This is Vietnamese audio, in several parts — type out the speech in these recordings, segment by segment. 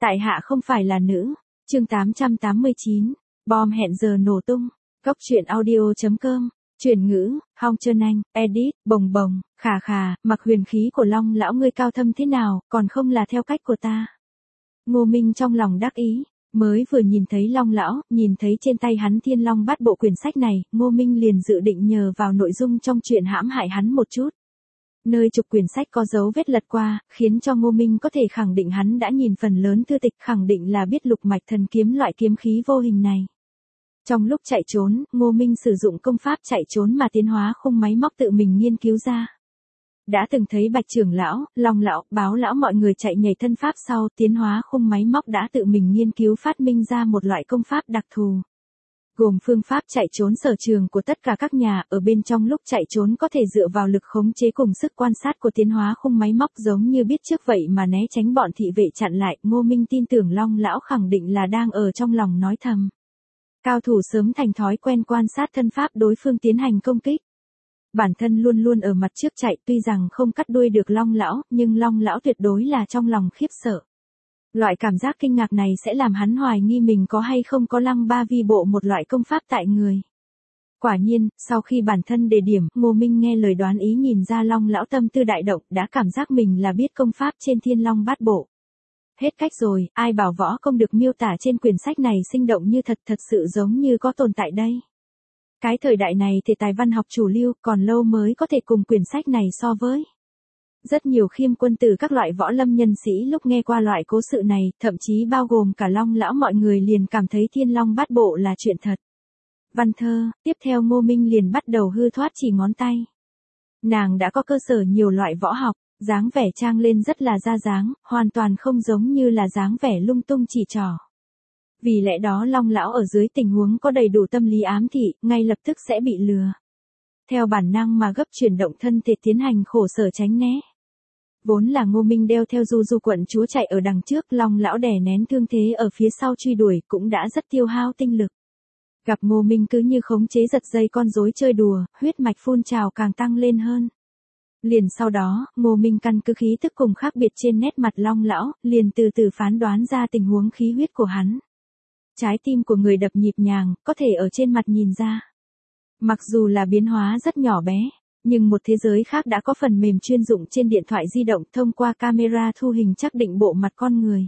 Tại hạ không phải là nữ. Chương 889. Bom hẹn giờ nổ tung. Góc truyện audio.com. Chuyển ngữ, Hong Trơn Anh, edit, bồng bồng, khà khà, mặc huyền khí của Long lão ngươi cao thâm thế nào, còn không là theo cách của ta. Ngô Minh trong lòng đắc ý, mới vừa nhìn thấy Long lão, nhìn thấy trên tay hắn Thiên Long Bát Bộ quyển sách này, Ngô Minh liền dự định nhờ vào nội dung trong chuyện hãm hại hắn một chút. Nơi trục quyển sách có dấu vết lật qua, khiến cho Ngô Minh có thể khẳng định hắn đã nhìn phần lớn thư tịch, khẳng định là biết lục mạch thần kiếm loại kiếm khí vô hình này. Trong lúc chạy trốn, Ngô Minh sử dụng công pháp chạy trốn mà tiến hóa khung máy móc tự mình nghiên cứu ra. Đã từng thấy Bạch trưởng lão, Long lão, Báo lão mọi người chạy nhảy thân pháp sau tiến hóa khung máy móc đã tự mình nghiên cứu phát minh ra một loại công pháp đặc thù. Gồm phương pháp chạy trốn sở trường của tất cả các nhà, ở bên trong lúc chạy trốn có thể dựa vào lực khống chế cùng sức quan sát của tiến hóa khung máy móc giống như biết trước vậy mà né tránh bọn thị vệ chặn lại. Ngô Minh tin tưởng Long lão khẳng định là đang ở trong lòng nói thầm. Cao thủ sớm thành thói quen quan sát thân pháp đối phương tiến hành công kích. Bản thân luôn luôn ở mặt trước chạy, tuy rằng không cắt đuôi được Long lão, nhưng Long lão tuyệt đối là trong lòng khiếp sợ. Loại cảm giác kinh ngạc này sẽ làm hắn hoài nghi mình có hay không có Lăng Ba Vi Bộ, một loại công pháp tại người. Quả nhiên, sau khi bản thân đề điểm, Ngô Minh nghe lời đoán ý nhìn ra Long lão tâm tư đại động, đã cảm giác mình là biết công pháp trên Thiên Long Bát Bộ. Hết cách rồi, ai bảo võ công được miêu tả trên quyển sách này sinh động như thật, thật sự giống như có tồn tại đây. Cái thời đại này thì tài văn học chủ lưu, còn lâu mới có thể cùng quyển sách này so với. Rất nhiều khiêm quân tử các loại võ lâm nhân sĩ lúc nghe qua loại cố sự này, thậm chí bao gồm cả Long lão, mọi người liền cảm thấy Thiên Long Bát Bộ là chuyện thật. Văn thơ, tiếp theo Ngô Minh liền bắt đầu hư thoát chỉ ngón tay. Nàng đã có cơ sở nhiều loại võ học, dáng vẻ trang lên rất là ra dáng, hoàn toàn không giống như là dáng vẻ lung tung chỉ trỏ. Vì lẽ đó Long lão ở dưới tình huống có đầy đủ tâm lý ám thị, ngay lập tức sẽ bị lừa. Theo bản năng mà gấp chuyển động thân thể tiến hành khổ sở tránh né. Vốn là Ngô Minh đeo theo Du quận chúa chạy ở đằng trước, Long lão đè nén thương thế ở phía sau truy đuổi cũng đã rất tiêu hao tinh lực. Gặp Ngô Minh cứ như khống chế giật dây con rối chơi đùa, huyết mạch phun trào càng tăng lên hơn. Liền sau đó, Ngô Minh căn cứ khí thức cùng khác biệt trên nét mặt Long lão, liền từ từ phán đoán ra tình huống khí huyết của hắn. Trái tim của người đập nhịp nhàng, có thể ở trên mặt nhìn ra. Mặc dù là biến hóa rất nhỏ bé, nhưng một thế giới khác đã có phần mềm chuyên dụng trên điện thoại di động thông qua camera thu hình xác định bộ mặt con người.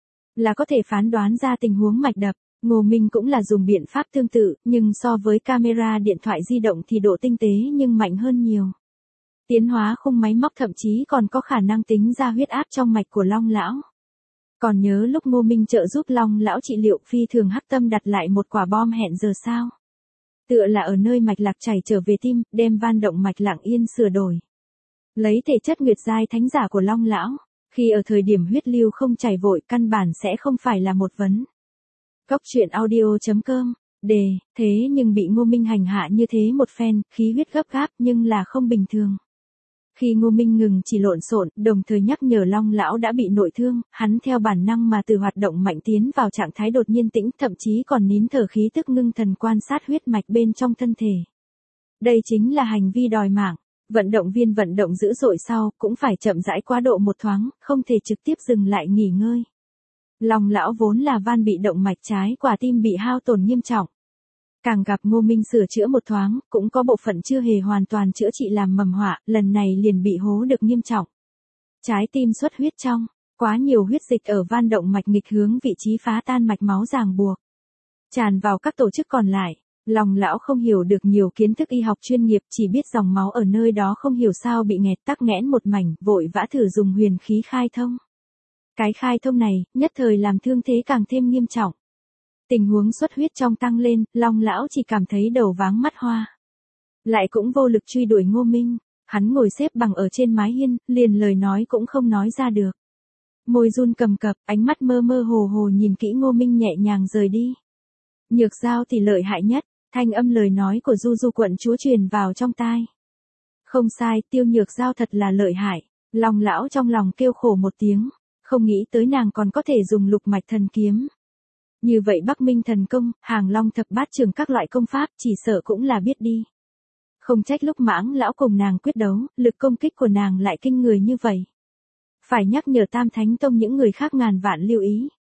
Là có thể phán đoán ra tình huống mạch đập. Ngô Minh cũng là dùng biện pháp tương tự, nhưng so với camera điện thoại di động thì độ tinh tế nhưng mạnh hơn nhiều. Tiến hóa khung máy móc thậm chí còn có khả năng tính ra huyết áp trong mạch của Long lão. Còn nhớ lúc Ngô Minh trợ giúp Long lão trị liệu, phi thường hắc tâm đặt lại một quả bom hẹn giờ sao? Tựa là ở nơi mạch lạc chảy trở về tim, đem van động mạch lặng yên sửa đổi. Lấy thể chất nguyệt giai thánh giả của Long lão, khi ở thời điểm huyết lưu không chảy vội, căn bản sẽ không phải là một vấn. Góc truyện audio.com. Đề, thế nhưng bị Ngô Minh hành hạ như thế một phen, khí huyết gấp gáp nhưng là không bình thường. Khi Ngô Minh ngừng chỉ lộn xộn, đồng thời nhắc nhở Long lão đã bị nội thương, hắn theo bản năng mà từ hoạt động mạnh tiến vào trạng thái đột nhiên tĩnh, thậm chí còn nín thở khí tức ngưng thần quan sát huyết mạch bên trong thân thể. Đây chính là hành vi đòi mạng. Vận động viên vận động dữ dội sau, cũng phải chậm rãi quá độ một thoáng, không thể trực tiếp dừng lại nghỉ ngơi. Long lão vốn là van bị động mạch trái, quả tim bị hao tổn nghiêm trọng. Càng gặp Ngô Minh sửa chữa một thoáng, cũng có bộ phận chưa hề hoàn toàn chữa trị làm mầm họa, lần này liền bị hố được nghiêm trọng. Trái tim xuất huyết trong, quá nhiều huyết dịch ở van động mạch nghịch hướng vị trí phá tan mạch máu ràng buộc. Tràn vào các tổ chức còn lại. Long lão không hiểu được nhiều kiến thức y học chuyên nghiệp, chỉ biết dòng máu ở nơi đó không hiểu sao bị nghẹt tắc nghẽn một mảnh, vội vã thử dùng huyền khí khai thông. Cái khai thông này, nhất thời làm thương thế càng thêm nghiêm trọng. Tình huống xuất huyết trong tăng lên, Long lão chỉ cảm thấy đầu váng mắt hoa. Lại cũng vô lực truy đuổi Ngô Minh, hắn ngồi xếp bằng ở trên mái hiên, liền lời nói cũng không nói ra được. Môi run cầm cập, ánh mắt mơ mơ hồ hồ nhìn kỹ Ngô Minh nhẹ nhàng rời đi. Nhược giao thì lợi hại nhất, thanh âm lời nói của Du quận chúa truyền vào trong tai. Không sai, Tiêu Nhược giao thật là lợi hại. Long lão trong lòng kêu khổ một tiếng, không nghĩ tới nàng còn có thể dùng lục mạch thần kiếm. Như vậy Bắc Minh thần công, Hàng Long thập bát trường các loại công pháp, chỉ sợ cũng là biết đi. Không trách lúc Mãng lão cùng nàng quyết đấu, lực công kích của nàng lại kinh người như vậy. Phải nhắc nhở Tam Thánh Tông những người khác ngàn vạn lưu ý,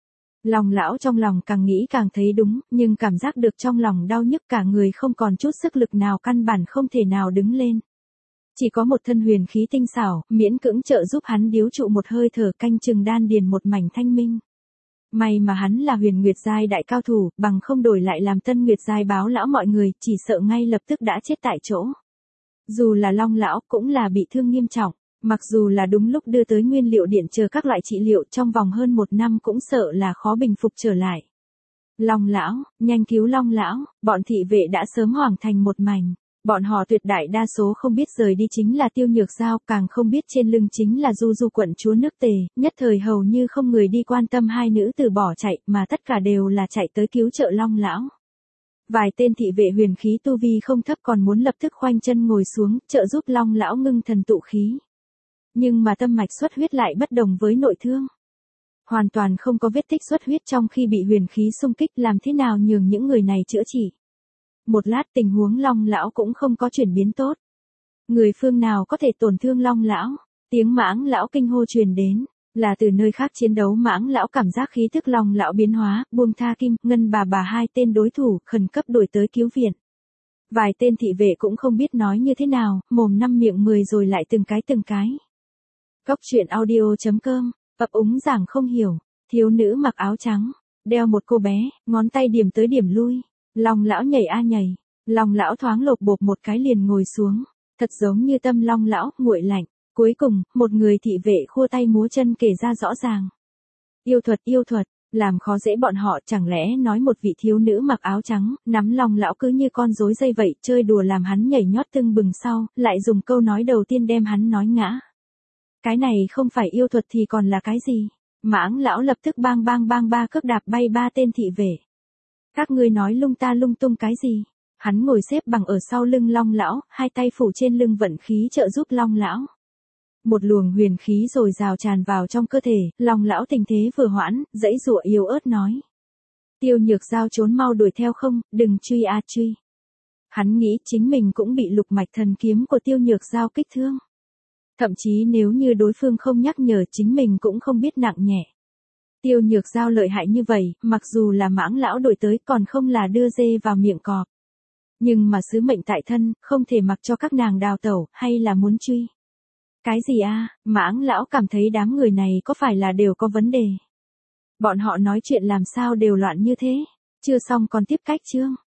Long lão trong lòng càng nghĩ càng thấy đúng, nhưng cảm giác được trong lòng đau nhức cả người không còn chút sức lực nào, căn bản không thể nào đứng lên. Chỉ có một thân huyền khí tinh xảo, miễn cưỡng trợ giúp hắn điếu trụ một hơi thở, canh chừng đan điền một mảnh thanh minh. May mà hắn là huyền nguyệt giai đại cao thủ, bằng không đổi lại làm tân nguyệt giai báo lão mọi người, chỉ sợ ngay lập tức đã chết tại chỗ. Dù là Long lão cũng là bị thương nghiêm trọng, mặc dù là đúng lúc đưa tới nguyên liệu điện chờ các loại trị liệu, trong vòng hơn 1 năm cũng sợ là khó bình phục trở lại. Long lão, nhanh cứu Long lão, bọn thị vệ đã sớm hoảng thành một mảnh. Bọn họ tuyệt đại đa số không biết rời đi chính là Tiêu Nhược Giao, càng không biết trên lưng chính là Du Du quận chúa nước Tề, nhất thời hầu như không người đi quan tâm hai nữ tử bỏ chạy, mà tất cả đều là chạy tới cứu trợ Long lão. Vài tên thị vệ huyền khí tu vi không thấp còn muốn lập tức khoanh chân ngồi xuống, trợ giúp Long lão ngưng thần tụ khí. Nhưng mà tâm mạch xuất huyết lại bất đồng với nội thương. Hoàn toàn không có vết tích xuất huyết trong khi bị huyền khí xung kích, làm thế nào nhường những người này chữa trị. Một lát tình huống Long lão cũng không có chuyển biến tốt. Người phương nào có thể tổn thương Long lão? Tiếng Mãng lão kinh hô truyền đến, là từ nơi khác chiến đấu. Mãng lão cảm giác khí thức Long lão biến hóa, buông tha Kim, Ngân bà hai tên đối thủ, khẩn cấp đuổi tới cứu viện. Vài tên thị vệ cũng không biết nói như thế nào, mồm năm miệng 10 rồi lại từng cái. Cốc truyện audio.com, ấp úng giảng không hiểu, thiếu nữ mặc áo trắng, đeo một cô bé, ngón tay điểm tới điểm lui. Long lão nhảy a nhảy, Long lão thoáng lột bột một cái liền ngồi xuống, thật giống như tâm Long lão, nguội lạnh. Cuối cùng, một người thị vệ khua tay múa chân kể ra rõ ràng. Yêu thuật, làm khó dễ bọn họ, chẳng lẽ nói một vị thiếu nữ mặc áo trắng, nắm Long lão cứ như con rối dây vậy, chơi đùa làm hắn nhảy nhót tưng bừng, sau, lại dùng câu nói đầu tiên đem hắn nói ngã. Cái này không phải yêu thuật thì còn là cái gì? Mãng lão lập tức bang ba cước đạp bay 3 tên thị vệ. Các ngươi nói lung ta lung tung cái gì? Hắn ngồi xếp bằng ở sau lưng Long lão, hai tay phủ trên lưng vận khí trợ giúp Long lão. Một luồng huyền khí rồi rào tràn vào trong cơ thể, Long lão tình thế vừa hoãn, dãy dụa yếu ớt nói. Tiêu Nhược Giao trốn mau đuổi theo, không, đừng truy a truy. Hắn nghĩ chính mình cũng bị lục mạch thần kiếm của Tiêu Nhược Giao kích thương. Thậm chí nếu như đối phương không nhắc nhở chính mình cũng không biết nặng nhẹ. Tiêu Nhược Giao lợi hại như vậy, mặc dù là Mãng lão đuổi tới còn không là đưa dê vào miệng cọp. Nhưng mà sứ mệnh tại thân, không thể mặc cho các nàng đào tẩu, hay là muốn truy. Cái gì a? Mãng lão cảm thấy đám người này có phải là đều có vấn đề. Bọn họ nói chuyện làm sao đều loạn như thế. Chưa xong còn tiếp cách chương.